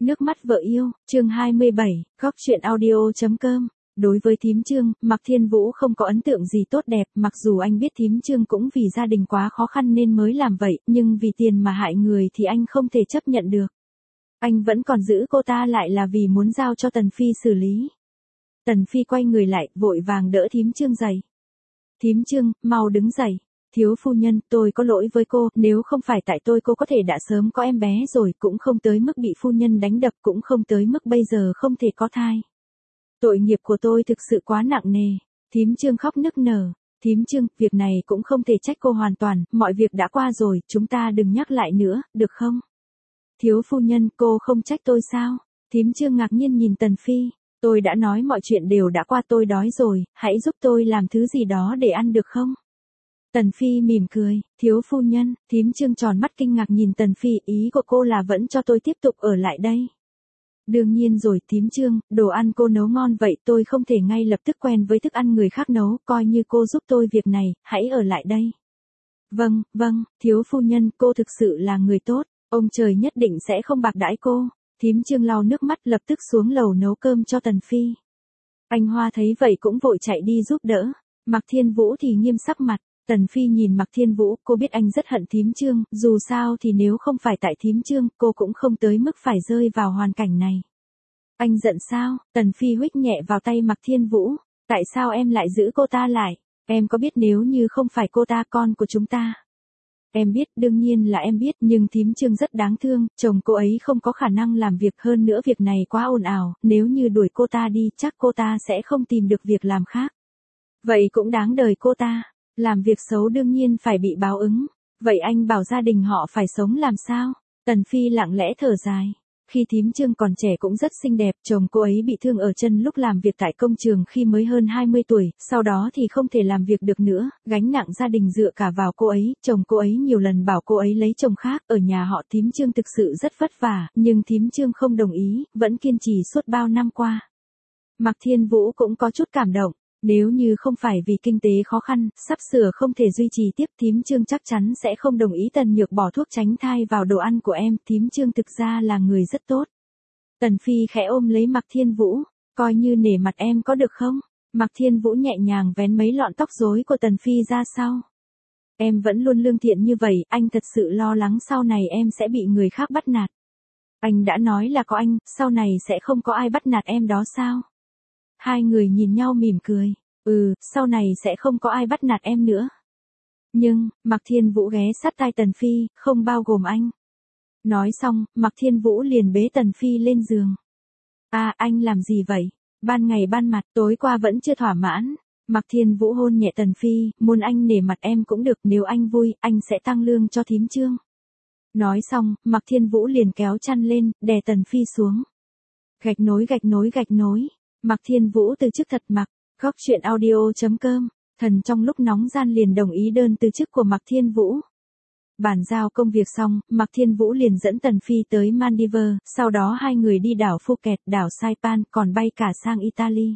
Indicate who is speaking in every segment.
Speaker 1: Nước mắt vợ yêu, chương 27, góc truyện audio.com. Đối với thím Trương, Mạc Thiên Vũ không có ấn tượng gì tốt đẹp, mặc dù anh biết thím Trương cũng vì gia đình quá khó khăn nên mới làm vậy, nhưng vì tiền mà hại người thì anh không thể chấp nhận được. Anh vẫn còn giữ cô ta lại là vì muốn giao cho Tần Phi xử lý. Tần Phi quay người lại, vội vàng đỡ thím Trương dậy. Thím Trương, mau đứng dậy. Thiếu phu nhân, tôi có lỗi với cô, nếu không phải tại tôi cô có thể đã sớm có em bé rồi, cũng không tới mức bị phu nhân đánh đập, cũng không tới mức bây giờ không thể có thai. Tội nghiệp của tôi thực sự quá nặng nề. Thím Trương khóc nức nở. Thím Trương, việc này cũng không thể trách cô hoàn toàn, mọi việc đã qua rồi, chúng ta đừng nhắc lại nữa, được không? Thiếu phu nhân, cô không trách tôi sao? Thím Trương ngạc nhiên nhìn Tần Phi. Tôi đã nói mọi chuyện đều đã qua, tôi đói rồi, hãy giúp tôi làm thứ gì đó để ăn được không? Tần Phi mỉm cười, thiếu phu nhân, thím Trương tròn mắt kinh ngạc nhìn Tần Phi, ý của cô là vẫn cho tôi tiếp tục ở lại đây. Đương nhiên rồi thím Trương, đồ ăn cô nấu ngon vậy tôi không thể ngay lập tức quen với thức ăn người khác nấu, coi như cô giúp tôi việc này, hãy ở lại đây. Vâng, thiếu phu nhân, cô thực sự là người tốt, ông trời nhất định sẽ không bạc đãi cô. Thím Trương lau nước mắt lập tức xuống lầu nấu cơm cho Tần Phi. Anh Hoa thấy vậy cũng vội chạy đi giúp đỡ, Mạc Thiên Vũ thì nghiêm sắc mặt. Tần Phi nhìn Mạc Thiên Vũ, cô biết anh rất hận thím Trương, dù sao thì nếu không phải tại thím Trương, cô cũng không tới mức phải rơi vào hoàn cảnh này. Anh giận sao? Tần Phi huých nhẹ vào tay Mạc Thiên Vũ, tại sao em lại giữ cô ta lại? Em có biết nếu như không phải cô ta con của chúng ta? Em biết, đương nhiên là em biết, nhưng thím Trương rất đáng thương, chồng cô ấy không có khả năng làm việc, hơn nữa việc này quá ồn ào, nếu như đuổi cô ta đi, chắc cô ta sẽ không tìm được việc làm khác. Vậy cũng đáng đời cô ta. Làm việc xấu đương nhiên phải bị báo ứng. Vậy anh bảo gia đình họ phải sống làm sao? Tần Phi lặng lẽ thở dài. Khi thím Trương còn trẻ cũng rất xinh đẹp, chồng cô ấy bị thương ở chân lúc làm việc tại công trường khi mới hơn 20 tuổi, sau đó thì không thể làm việc được nữa, gánh nặng gia đình dựa cả vào cô ấy, chồng cô ấy nhiều lần bảo cô ấy lấy chồng khác, ở nhà họ thím Trương thực sự rất vất vả, nhưng thím Trương không đồng ý, vẫn kiên trì suốt bao năm qua. Mạc Thiên Vũ cũng có chút cảm động. Nếu như không phải vì kinh tế khó khăn, sắp sửa không thể duy trì tiếp, thím Trương chắc chắn sẽ không đồng ý Tần Nhược bỏ thuốc tránh thai vào đồ ăn của em, thím Trương thực ra là người rất tốt. Tần Phi khẽ ôm lấy Mạc Thiên Vũ, coi như nể mặt em có được không? Mạc Thiên Vũ nhẹ nhàng vén mấy lọn tóc rối của Tần Phi ra sau. Em vẫn luôn lương thiện như vậy, anh thật sự lo lắng sau này em sẽ bị người khác bắt nạt. Anh đã nói là có anh, sau này sẽ không có ai bắt nạt em đó sao? Hai người nhìn nhau mỉm cười. Sau này sẽ không có ai bắt nạt em nữa. Nhưng, Mạc Thiên Vũ ghé sát tai Tần Phi, không bao gồm anh. Nói xong, Mạc Thiên Vũ liền bế Tần Phi lên giường. Anh làm gì vậy? Ban ngày ban mặt, tối qua vẫn chưa thỏa mãn. Mạc Thiên Vũ hôn nhẹ Tần Phi, muốn anh nể mặt em cũng được, nếu anh vui, anh sẽ tăng lương cho thím Trương. Nói xong, Mạc Thiên Vũ liền kéo chăn lên, đè Tần Phi xuống. Gạch nối. Mạc Thiên Vũ từ chức thật mặc, góc truyện audio.com, thần trong lúc nóng gian liền đồng ý đơn từ chức của Mạc Thiên Vũ. Bàn giao công việc xong, Mạc Thiên Vũ liền dẫn Tần Phi tới Maldives, sau đó hai người đi đảo Phuket, đảo Saipan, còn bay cả sang Italy.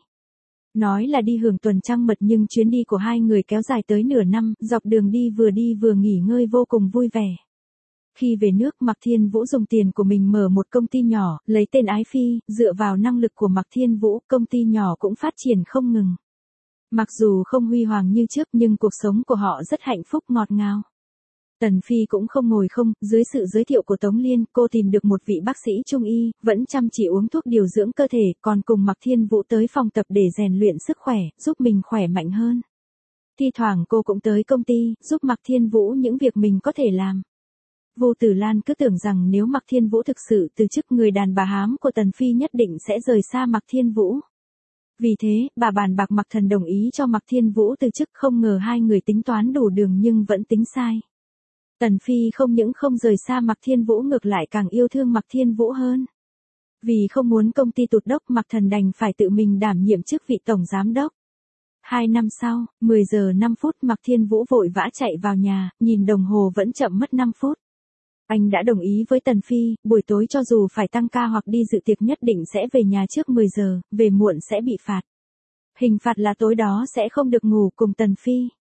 Speaker 1: Nói là đi hưởng tuần trăng mật nhưng chuyến đi của hai người kéo dài tới nửa năm, dọc đường đi vừa nghỉ ngơi vô cùng vui vẻ. Khi về nước, Mạc Thiên Vũ dùng tiền của mình mở một công ty nhỏ, lấy tên Ái Phi, dựa vào năng lực của Mạc Thiên Vũ, công ty nhỏ cũng phát triển không ngừng. Mặc dù không huy hoàng như trước nhưng cuộc sống của họ rất hạnh phúc ngọt ngào. Tần Phi cũng không ngồi không, dưới sự giới thiệu của Tống Liên, cô tìm được một vị bác sĩ trung y, vẫn chăm chỉ uống thuốc điều dưỡng cơ thể, còn cùng Mạc Thiên Vũ tới phòng tập để rèn luyện sức khỏe, giúp mình khỏe mạnh hơn. Thi thoảng cô cũng tới công ty, giúp Mạc Thiên Vũ những việc mình có thể làm. Vô Tử Lan cứ tưởng rằng nếu Mạc Thiên Vũ thực sự từ chức, người đàn bà hám của Tần Phi nhất định sẽ rời xa Mạc Thiên Vũ. Vì thế, bà bàn bạc Mạc Thần đồng ý cho Mạc Thiên Vũ từ chức, không ngờ hai người tính toán đủ đường nhưng vẫn tính sai. Tần Phi không những không rời xa Mạc Thiên Vũ ngược lại càng yêu thương Mạc Thiên Vũ hơn. Vì không muốn công ty tụt dốc, Mạc Thần đành phải tự mình đảm nhiệm chức vị tổng giám đốc. 2 năm sau, 10 giờ 5 phút Mạc Thiên Vũ vội vã chạy vào nhà, nhìn đồng hồ vẫn chậm mất 5 phút. Anh đã đồng ý với Tần Phi, buổi tối cho dù phải tăng ca hoặc đi dự tiệc nhất định sẽ về nhà trước 10 giờ, về muộn sẽ bị phạt. Hình phạt là tối đó sẽ không được ngủ cùng Tần Phi.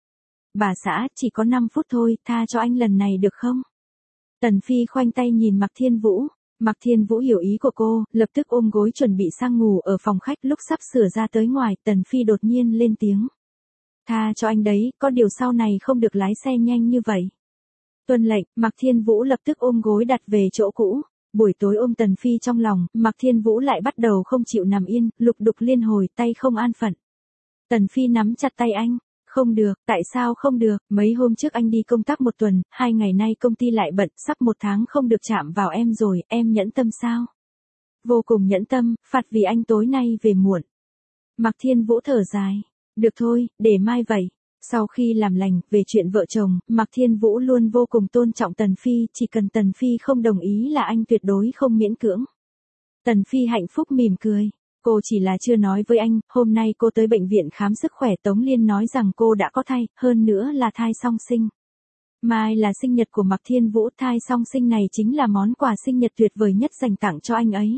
Speaker 1: Bà xã, chỉ có 5 phút thôi, tha cho anh lần này được không? Tần Phi khoanh tay nhìn Mạc Thiên Vũ, Mạc Thiên Vũ hiểu ý của cô, lập tức ôm gối chuẩn bị sang ngủ ở phòng khách. Lúc sắp sửa ra tới ngoài, Tần Phi đột nhiên lên tiếng. Tha cho anh đấy, có điều sau này không được lái xe nhanh như vậy. Tuân lệnh, Mạc Thiên Vũ lập tức ôm gối đặt về chỗ cũ. Buổi tối ôm Tần Phi trong lòng, Mạc Thiên Vũ lại bắt đầu không chịu nằm yên, lục đục liên hồi, tay không an phận. Tần Phi nắm chặt tay anh. Không được, tại sao không được, mấy hôm trước anh đi công tác 1 tuần, 2 ngày nay công ty lại bận, sắp 1 tháng không được chạm vào em rồi, em nhẫn tâm sao? Vô cùng nhẫn tâm, phạt vì anh tối nay về muộn. Mạc Thiên Vũ thở dài. Được thôi, để mai vậy. Sau khi làm lành, về chuyện vợ chồng, Mạc Thiên Vũ luôn vô cùng tôn trọng Tần Phi, chỉ cần Tần Phi không đồng ý là anh tuyệt đối không miễn cưỡng. Tần Phi hạnh phúc mỉm cười. Cô chỉ là chưa nói với anh, hôm nay cô tới bệnh viện khám sức khỏe Tống Liên nói rằng cô đã có thai, hơn nữa là thai song sinh. Mai là sinh nhật của Mạc Thiên Vũ, thai song sinh này chính là món quà sinh nhật tuyệt vời nhất dành tặng cho anh ấy.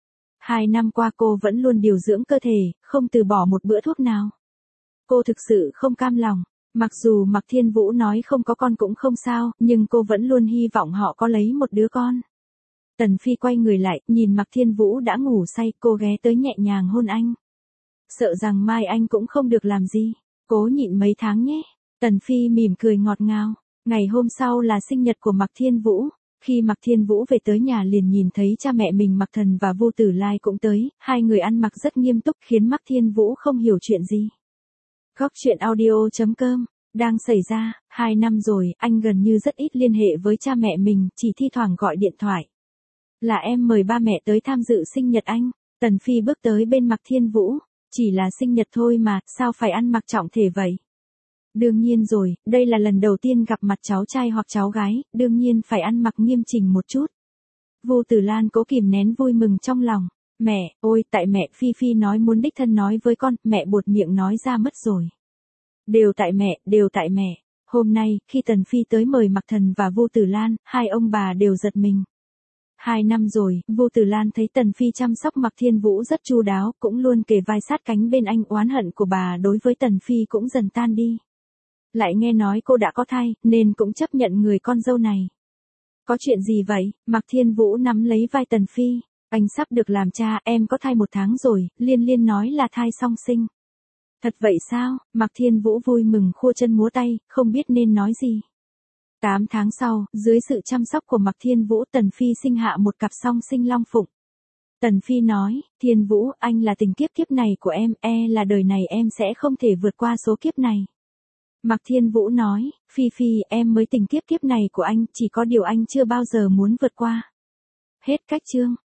Speaker 1: 2 năm qua cô vẫn luôn điều dưỡng cơ thể, không từ bỏ một bữa thuốc nào. Cô thực sự không cam lòng, mặc dù Mạc Thiên Vũ nói không có con cũng không sao, nhưng cô vẫn luôn hy vọng họ có lấy một đứa con. Tần Phi quay người lại, nhìn Mạc Thiên Vũ đã ngủ say, cô ghé tới nhẹ nhàng hôn anh. Sợ rằng mai anh cũng không được làm gì, cố nhịn mấy tháng nhé. Tần Phi mỉm cười ngọt ngào. Ngày hôm sau là sinh nhật của Mạc Thiên Vũ. Khi Mạc Thiên Vũ về tới nhà liền nhìn thấy cha mẹ mình Mạc Thần và Vu Tử Lai cũng tới, hai người ăn mặc rất nghiêm túc khiến Mạc Thiên Vũ không hiểu chuyện gì. Góc truyện audio.com. Đang xảy ra, 2 năm rồi, anh gần như rất ít liên hệ với cha mẹ mình, chỉ thi thoảng gọi điện thoại. Là em mời ba mẹ tới tham dự sinh nhật anh. Tần Phi bước tới bên Mạc Thiên Vũ. Chỉ là sinh nhật thôi mà, sao phải ăn mặc trọng thể vậy? Đương nhiên rồi, đây là lần đầu tiên gặp mặt cháu trai hoặc cháu gái, đương nhiên phải ăn mặc nghiêm chỉnh một chút. Vu Tử Lan cố kìm nén vui mừng trong lòng. Mẹ, ôi, tại mẹ, Phi Phi nói muốn đích thân nói với con, mẹ buột miệng nói ra mất rồi. Đều tại mẹ, đều tại mẹ. Hôm nay, khi Tần Phi tới mời Mạc Thần và Vu Tử Lan, hai ông bà đều giật mình. 2 năm rồi, Vu Tử Lan thấy Tần Phi chăm sóc Mạc Thiên Vũ rất chu đáo, cũng luôn kề vai sát cánh bên anh, oán hận của bà đối với Tần Phi cũng dần tan đi. Lại nghe nói cô đã có thai, nên cũng chấp nhận người con dâu này. Có chuyện gì vậy? Mạc Thiên Vũ nắm lấy vai Tần Phi. Anh sắp được làm cha, em có thai 1 tháng rồi, Liên Liên nói là thai song sinh. Thật vậy sao? Mạc Thiên Vũ vui mừng khua chân múa tay, không biết nên nói gì. 8 tháng sau, dưới sự chăm sóc của Mạc Thiên Vũ, Tần Phi sinh hạ một cặp song sinh long phụng. Tần Phi nói, Thiên Vũ, anh là tình kiếp kiếp này của em, là đời này em sẽ không thể vượt qua số kiếp này. Mạc Thiên Vũ nói, Phi Phi, em mới tình kiếp kiếp này của anh, chỉ có điều anh chưa bao giờ muốn vượt qua. Hết cách chương.